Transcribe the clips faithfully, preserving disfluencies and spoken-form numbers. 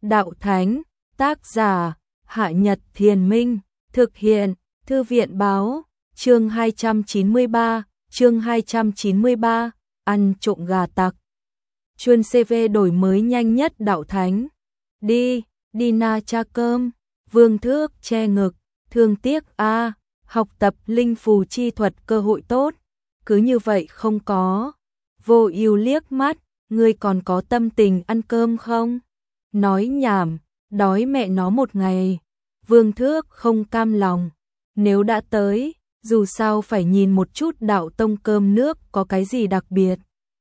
Đạo Thánh, tác giả, Hạ Nhật Thiền Minh, thực hiện, Thư viện Báo, chương hai trăm chín mươi ba, chương hai trăm chín mươi ba, ăn trộm gà tặc. Chuyên xê vê đổi mới nhanh nhất Đạo Thánh. Đi, đi na cha cơm, Vương Thước che ngực, thương tiếc a, học tập linh phù chi thuật cơ hội tốt, cứ như vậy không có. Vô Ưu liếc mắt, ngươi còn có tâm tình ăn cơm không? Nói nhảm, đói mẹ nó một ngày. Vương Thước không cam lòng, nếu đã tới, dù sao phải nhìn một chút Đạo Tông cơm nước có cái gì đặc biệt.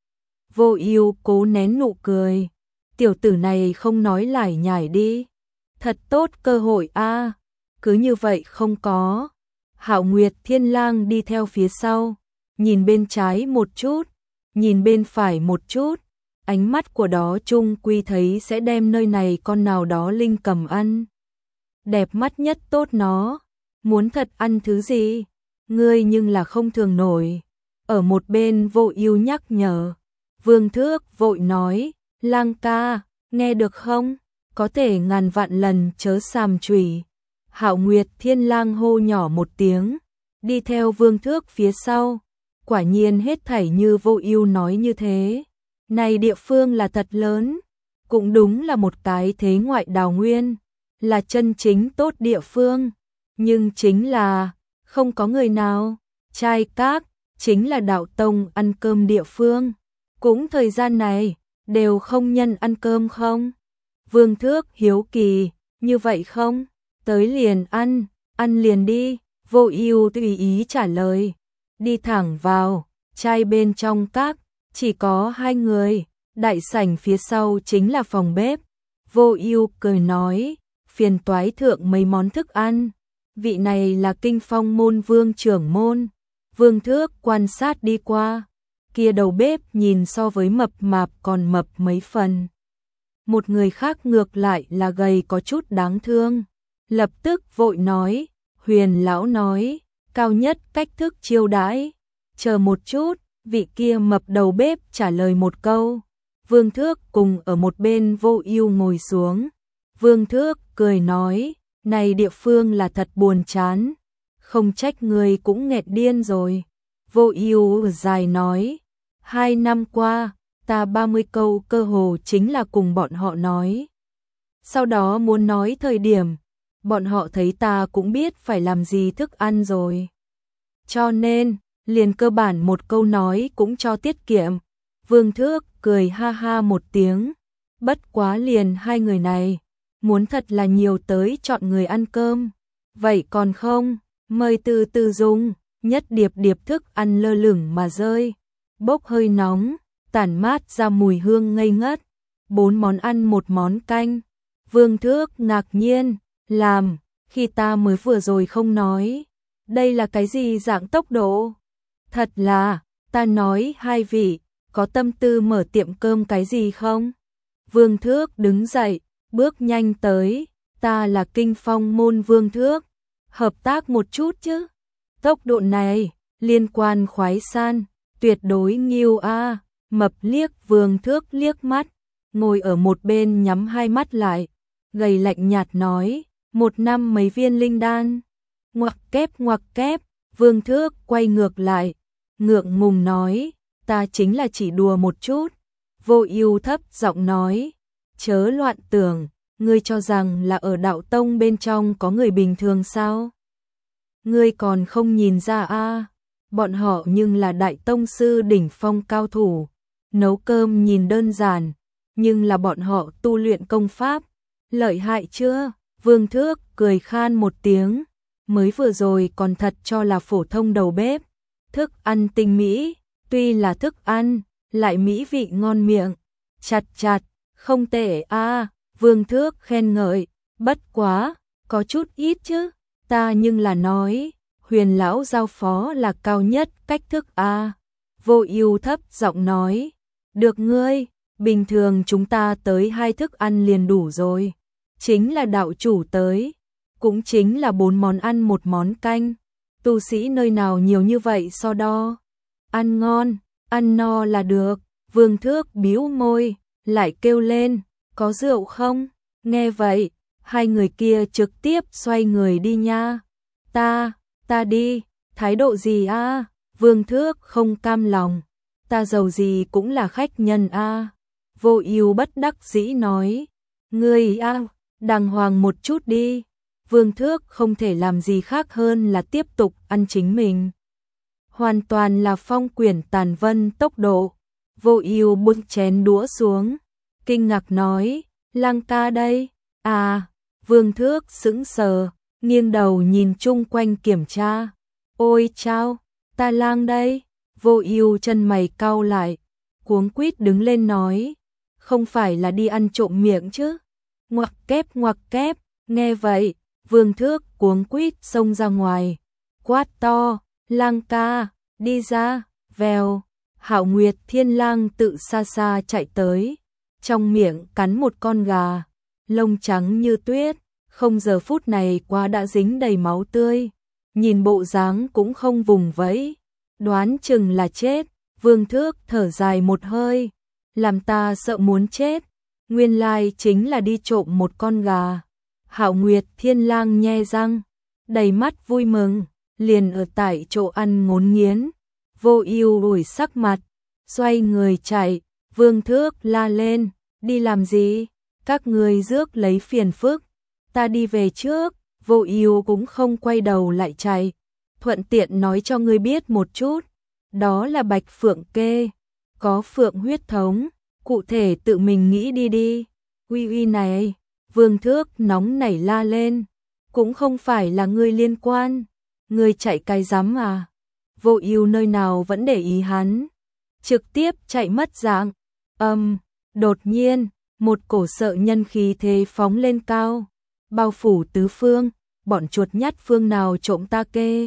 Vô Ưu cố nén nụ cười, tiểu tử này không nói lải nhải đi. Thật tốt cơ hội a, cứ như vậy không có. Hạo Nguyệt Thiên Lang đi theo phía sau, nhìn bên trái một chút, nhìn bên phải một chút, ánh mắt của đó chung quy thấy sẽ đem nơi này con nào đó linh cầm ăn. Đẹp mắt nhất tốt nó, muốn thật ăn thứ gì, ngươi nhưng là không thường nổi. Ở một bên Vô Ưu nhắc nhở, Vương Thước vội nói, Lang ca, nghe được không? Có thể ngàn vạn lần chớ sàm chủy. Hạo Nguyệt Thiên Lang hô nhỏ một tiếng, đi theo Vương Thước phía sau. Quả nhiên hết thảy như Vô Ưu nói như thế. Này địa phương là thật lớn, cũng đúng là một cái thế ngoại đào nguyên, là chân chính tốt địa phương, nhưng chính là không có người nào. Trai Các chính là Đạo Tông ăn cơm địa phương, cũng thời gian này đều không nhân ăn cơm không? Vương Thước hiếu kỳ, như vậy không? Tới liền ăn, ăn liền đi. Vô Ưu tùy ý trả lời, đi thẳng vào. Trai bên trong các chỉ có hai người, đại sảnh phía sau chính là phòng bếp. Vô Ưu cười nói, phiền toái thượng mấy món thức ăn. Vị này là Kinh Phong môn Vương trưởng môn. Vương Thước quan sát đi qua, kia đầu bếp nhìn so với mập mạp còn mập mấy phần. Một người khác ngược lại là gầy có chút đáng thương. Lập tức vội nói, Huyền lão nói, cao nhất cách thức chiêu đãi. Chờ một chút, vị kia mập đầu bếp trả lời một câu. Vương Thước cùng ở một bên Vô Ưu ngồi xuống. Vương Thước cười nói, này địa phương là thật buồn chán, không trách người cũng nghẹt điên rồi. Vô Ưu dài nói, hai năm qua, ta ba mươi câu cơ hồ chính là cùng bọn họ nói. Sau đó muốn nói thời điểm, bọn họ thấy ta cũng biết phải làm gì thức ăn rồi. Cho nên, liền cơ bản một câu nói cũng cho tiết kiệm. Vương Thước cười ha ha một tiếng, bất quá liền hai người này, muốn thật là nhiều tới chọn người ăn cơm. Vậy còn không, mời từ từ dùng. Nhất điệp điệp thức ăn lơ lửng mà rơi, bốc hơi nóng, tản mát ra mùi hương ngây ngất. Bốn món ăn một món canh. Vương Thước ngạc nhiên, làm, khi ta mới vừa rồi không nói. Đây là cái gì dạng tốc độ? Thật là, ta nói hai vị, có tâm tư mở tiệm cơm cái gì không? Vương Thước đứng dậy, bước nhanh tới, ta là Kinh Phong môn Vương Thước, hợp tác một chút chứ. Tốc độ này, liên quan khoái san, tuyệt đối nghiêu a. Mập liếc Vương Thước liếc mắt, ngồi ở một bên nhắm hai mắt lại, gầy lạnh nhạt nói, một năm mấy viên linh đan. Ngoặc kép ngoặc kép. Vương Thước quay ngược lại, ngượng ngùng nói, ta chính là chỉ đùa một chút. Vô Ưu thấp giọng nói, chớ loạn tưởng, ngươi cho rằng là ở Đạo Tông bên trong có người bình thường sao? Ngươi còn không nhìn ra a, bọn họ nhưng là đại tông sư đỉnh phong cao thủ. Nấu cơm nhìn đơn giản, nhưng là bọn họ tu luyện công pháp, lợi hại chưa? Vương Thước cười khan một tiếng, mới vừa rồi còn thật cho là phổ thông đầu bếp. Thức ăn tinh mỹ, tuy là thức ăn, lại mỹ vị ngon miệng. Chặt chặt, không tệ a. Vương Thước khen ngợi, bất quá, có chút ít chứ. Ta nhưng là nói, Huyền lão giao phó là cao nhất cách thức a. Vô Ưu thấp giọng nói, được ngươi, bình thường chúng ta tới hai thức ăn liền đủ rồi. Chính là đạo chủ tới, cũng chính là bốn món ăn một món canh. Tu sĩ nơi nào nhiều như vậy so đo. Ăn ngon, ăn no là được. Vương Thước bĩu môi, lại kêu lên, có rượu không? Nghe vậy, hai người kia trực tiếp xoay người đi nha. Ta, ta đi, thái độ gì a? Vương Thước không cam lòng. Ta giàu gì cũng là khách nhân a. Vô Ưu bất đắc dĩ nói. Ngươi a, đàng hoàng một chút đi. Vương Thước không thể làm gì khác hơn là tiếp tục ăn chính mình. Hoàn toàn là phong quyển tàn vân tốc độ. Vô Ưu buông chén đũa xuống, kinh ngạc nói, Lang ca đây. À, Vương Thước sững sờ, nghiêng đầu nhìn chung quanh kiểm tra. Ôi chao, ta Lang đây. Vô Ưu chân mày cau lại, cuống quýt đứng lên nói, không phải là đi ăn trộm miệng chứ? Ngoặc kép ngoặc kép, nghe vậy, Vương Thước cuống quýt xông ra ngoài, quát to, Lang ca, đi ra. Vèo, Hạo Nguyệt Thiên Lang tự xa xa chạy tới, trong miệng cắn một con gà, lông trắng như tuyết, không giờ phút này quá đã dính đầy máu tươi, nhìn bộ dáng cũng không vùng vẫy, đoán chừng là chết. Vương Thước thở dài một hơi, làm ta sợ muốn chết, nguyên lai chính là đi trộm một con gà. Hạo Nguyệt Thiên Lang nhe răng, đầy mắt vui mừng, liền ở tại chỗ ăn ngốn nghiến. Vô Ưu đổi sắc mặt, xoay người chạy. Vương Thước la lên, đi làm gì? Các ngươi rước lấy phiền phức, ta đi về trước. Vô Ưu cũng không quay đầu lại chạy, thuận tiện nói cho ngươi biết một chút, đó là Bạch Phượng Kê, có phượng huyết thống, cụ thể tự mình nghĩ đi đi. Uy uy này, Vương Thước nóng nảy la lên, cũng không phải là ngươi liên quan, ngươi chạy cái rắm à? Vô Ưu nơi nào vẫn để ý hắn, trực tiếp chạy mất dạng. Âm, đột nhiên, một cổ sợ nhân khí thế phóng lên cao, bao phủ tứ phương, bọn chuột nhắt phương nào trộm ta kê?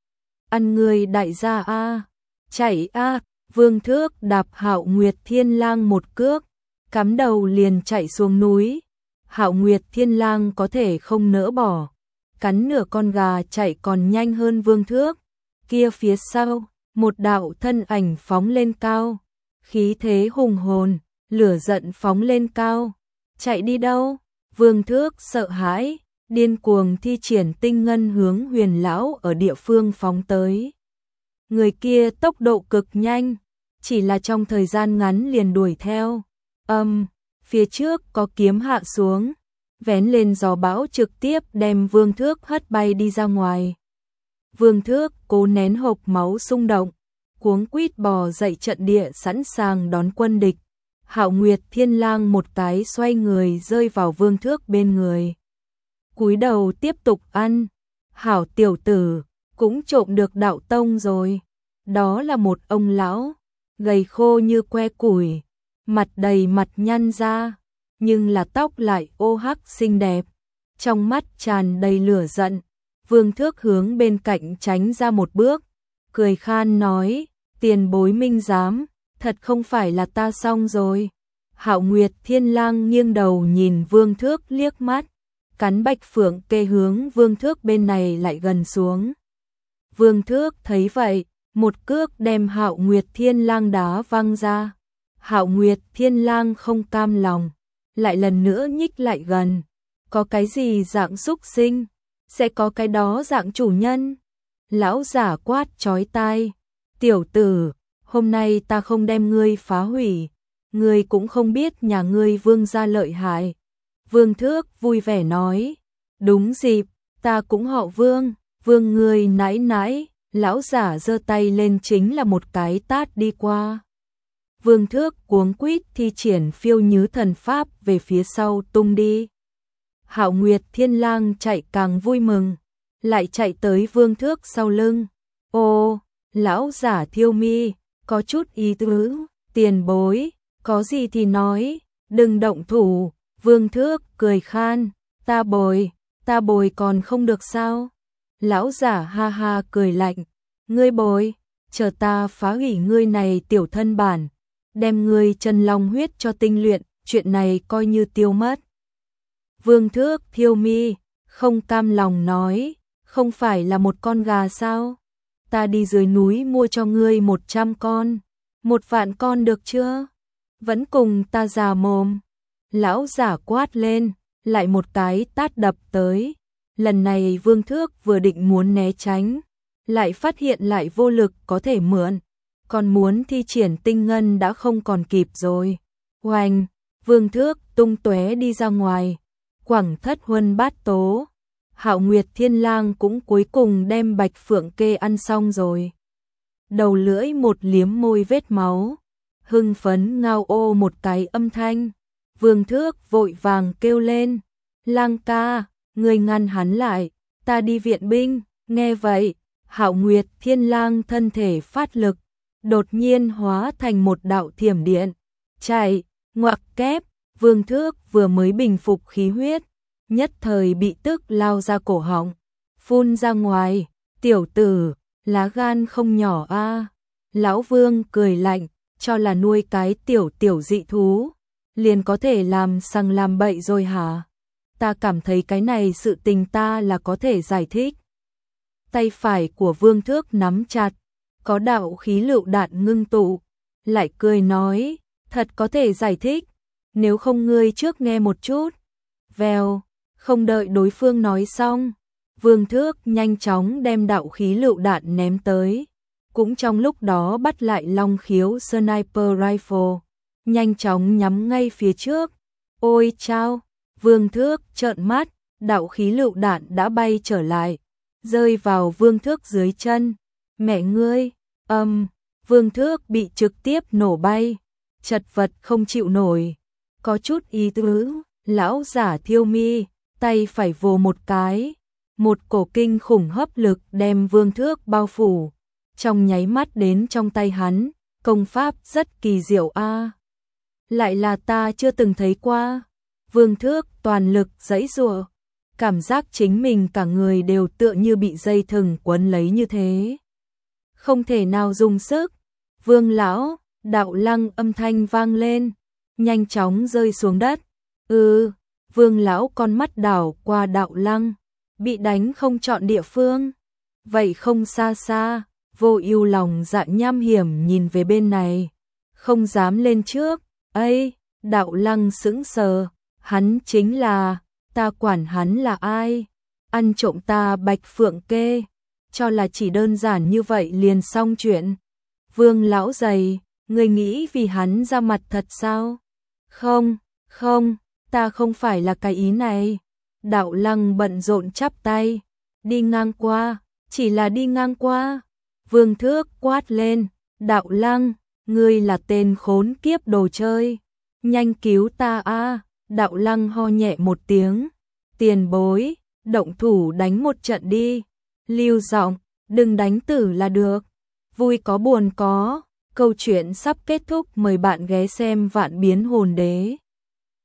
Ăn người đại gia a, chạy a. Vương Thước đạp Hạo Nguyệt Thiên Lang một cước, cắm đầu liền chạy xuống núi. Hạo Nguyệt Thiên Lang có thể không nỡ bỏ, cắn nửa con gà chạy còn nhanh hơn Vương Thước. Kia phía sau, một đạo thân ảnh phóng lên cao, khí thế hùng hồn, lửa giận phóng lên cao. Chạy đi đâu? Vương Thước sợ hãi, điên cuồng thi triển tinh ngân hướng Huyền lão ở địa phương phóng tới. Người kia tốc độ cực nhanh, chỉ là trong thời gian ngắn liền đuổi theo. Âm, phía trước có kiếm hạ xuống, vén lên gió bão trực tiếp đem Vương Thước hất bay đi ra ngoài. Vương Thước cố nén hộc máu xung động, cuống quýt bò dậy trận địa sẵn sàng đón quân địch. Hạo Nguyệt Thiên Lang một cái xoay người rơi vào Vương Thước bên người, cúi đầu tiếp tục ăn. Hảo tiểu tử, cũng trộm được đạo tông rồi. Đó là một ông lão, gầy khô như que củi, mặt đầy mặt nhăn ra, nhưng là tóc lại ô hắc xinh đẹp, trong mắt tràn đầy lửa giận. Vương Thước hướng bên cạnh tránh ra một bước, cười khan nói, tiền bối minh giám, thật không phải là ta xong rồi. Hạo Nguyệt Thiên Lang nghiêng đầu nhìn Vương Thước liếc mắt, cắn Bạch Phượng Kê hướng Vương Thước bên này lại gần xuống. Vương Thước thấy vậy, một cước đem Hạo Nguyệt Thiên Lang đá văng ra. Hạo Nguyệt Thiên Lang không cam lòng, lại lần nữa nhích lại gần. Có cái gì dạng xúc sinh, sẽ có cái đó dạng chủ nhân. Lão giả quát chói tai, tiểu tử, hôm nay ta không đem ngươi phá hủy, ngươi cũng không biết nhà ngươi Vương gia lợi hại. Vương Thước vui vẻ nói, đúng dịp, ta cũng họ Vương. Vương ngươi nãi nãi. Lão giả giơ tay lên chính là một cái tát đi qua. Vương Thước cuống quýt thi triển phiêu nhứ thần pháp về phía sau tung đi. Hạo Nguyệt Thiên Lang chạy càng vui mừng, lại chạy tới Vương Thước sau lưng. Ô, lão giả thiêu mi, có chút ý tứ, tiền bối, có gì thì nói, đừng động thủ. Vương Thước cười khan, ta bồi, ta bồi còn không được sao? Lão giả ha ha cười lạnh, ngươi bồi, chờ ta phá hủy ngươi này tiểu thân bản, đem ngươi chân long huyết cho tinh luyện, chuyện này coi như tiêu mất. Vương Thước thiêu mi, không cam lòng nói, không phải là một con gà sao? Ta đi dưới núi mua cho ngươi một trăm con, một vạn con được chưa? Vẫn cùng ta già mồm. Lão giả quát lên, lại một cái tát đập tới. Lần này Vương Thước vừa định muốn né tránh, lại phát hiện lại vô lực có thể mượn, còn muốn thi triển tinh ngân đã không còn kịp rồi. Oanh, Vương Thước tung tóe đi ra ngoài, quẳng thất huân bát tố. Hạo Nguyệt Thiên Lang cũng cuối cùng đem Bạch Phượng Kê ăn xong rồi. Đầu lưỡi một liếm môi vết máu, hưng phấn ngao ô một cái âm thanh. Vương Thước vội vàng kêu lên, Lang ca, người ngăn hắn lại, ta đi viện binh. Nghe vậy, Hạo Nguyệt Thiên Lang thân thể phát lực, đột nhiên hóa thành một đạo thiểm điện, chạy, ngoặc kép. Vương Thước vừa mới bình phục khí huyết, nhất thời bị tức lao ra cổ họng, phun ra ngoài. Tiểu tử, lá gan không nhỏ a. Lão Vương cười lạnh, cho là nuôi cái tiểu tiểu dị thú, liền có thể làm sằng làm bậy rồi hả? Ta cảm thấy cái này sự tình ta là có thể giải thích. Tay phải của Vương Thước nắm chặt, có đạo khí lựu đạn ngưng tụ, lại cười nói, thật có thể giải thích, nếu không ngươi trước nghe một chút. Vèo, không đợi đối phương nói xong, Vương Thước nhanh chóng đem đạo khí lựu đạn ném tới, cũng trong lúc đó bắt lại long khiếu sniper rifle, nhanh chóng nhắm ngay phía trước. Ôi chao, Vương Thước trợn mắt, đạo khí lựu đạn đã bay trở lại, rơi vào Vương Thước dưới chân. Mẹ ngươi, âm, um, Vương Thước bị trực tiếp nổ bay, chật vật không chịu nổi, có chút ý tứ. Lão giả Thiêu Mi, tay phải vồ một cái, một cổ kinh khủng hấp lực đem Vương Thước bao phủ, trong nháy mắt đến trong tay hắn, công pháp rất kỳ diệu a. À. Lại là ta chưa từng thấy qua. Vương Thước toàn lực giãy giụa, cảm giác chính mình cả người đều tựa như bị dây thừng quấn lấy như thế, không thể nào dùng sức. Vương lão, đạo lăng âm thanh vang lên, nhanh chóng rơi xuống đất. Ừ, Vương lão con mắt đảo qua đạo lăng, bị đánh không chọn địa phương. Vậy không xa xa, Vô Ưu lòng dạ nham hiểm nhìn về bên này, không dám lên trước. Ây, đạo lăng sững sờ, hắn chính là, ta quản hắn là ai? Ăn trộm ta Bạch Phượng Kê, cho là chỉ đơn giản như vậy liền xong chuyện. Vương lão dày, ngươi nghĩ vì hắn ra mặt thật sao? Không, không, ta không phải là cái ý này. Đạo lăng bận rộn chắp tay, đi ngang qua, chỉ là đi ngang qua. Vương Thước quát lên, đạo lăng, ngươi là tên khốn kiếp đồ chơi, nhanh cứu ta a. Đạo lăng ho nhẹ một tiếng, tiền bối, động thủ đánh một trận đi. Lưu giọng, đừng đánh tử là được. Vui có buồn có, câu chuyện sắp kết thúc, mời bạn ghé xem Vạn Biến Hồn Đế.